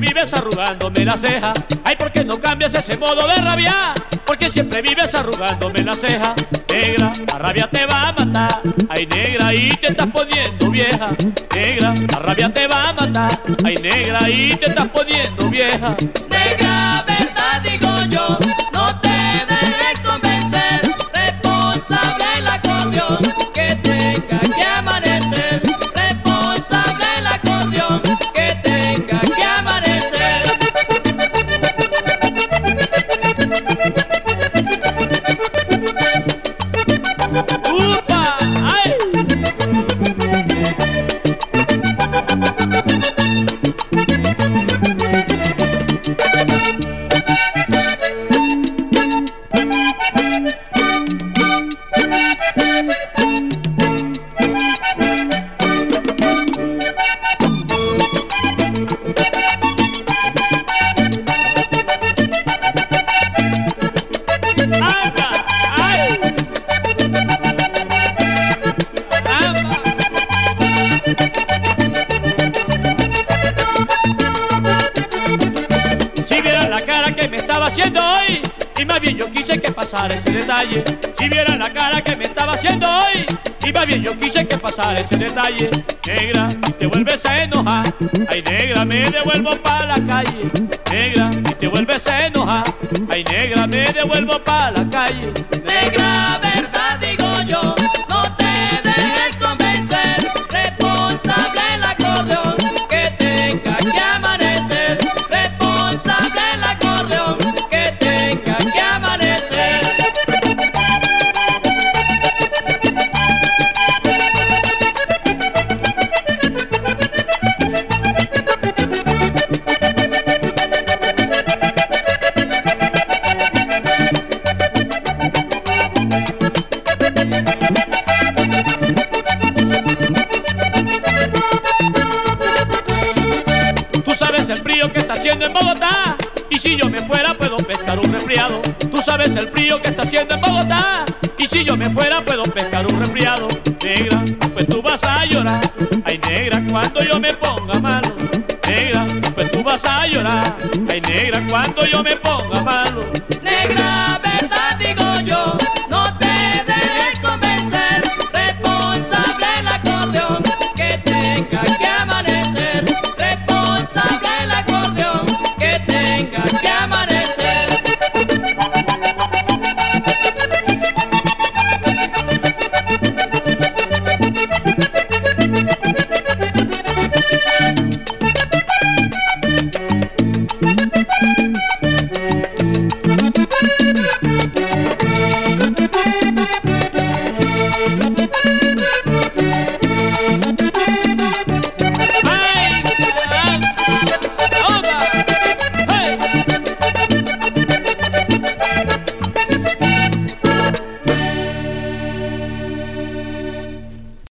vives arrugándome la ceja. Ay, ¿por qué no cambias ese modo de rabiar? Porque siempre vives arrugándome la ceja. Negra, la rabia te va a matar. Ay, negra, ahí te estás poniendo vieja. Negra, la rabia te va a matar. Ay, negra, ahí te estás poniendo vieja. Negra, verdad digo yo, no te dejes convencer. Responsable el acordeón, que tenga que amanecer. Responsable el acordeón, que tenga que amanecer. ¡Upa! ¡Ay! Si vieran la cara que me estaba haciendo hoy, y más bien yo quise que pasara ese detalle. Si vieran la cara que me estaba haciendo hoy, y más bien yo quise que pasara ese detalle. Negra, si te vuelves a enojar, ay, negra, me devuelvo pa' la calle. Negra, si te vuelves a enojar, ay, negra, me devuelvo pa' la calle. Negra, verdad digo yo, no te dejes convencer. Responsable el acordeón, que tenga que amanecer. Responsable el acordeón, que tenga que amanecer. Tú sabes el frío que está haciendo en Bogotá, y si yo me fuera puedo pescar un resfriado. Tú sabes el frío que está haciendo en Bogotá, y si yo me fuera puedo pescar un resfriado. Negra, pues tú vas a llorar. Ay, negra, cuando yo me ponga malo. Negra, pues tú vas a llorar. Ay, negra, cuando yo me ponga malo. Negra,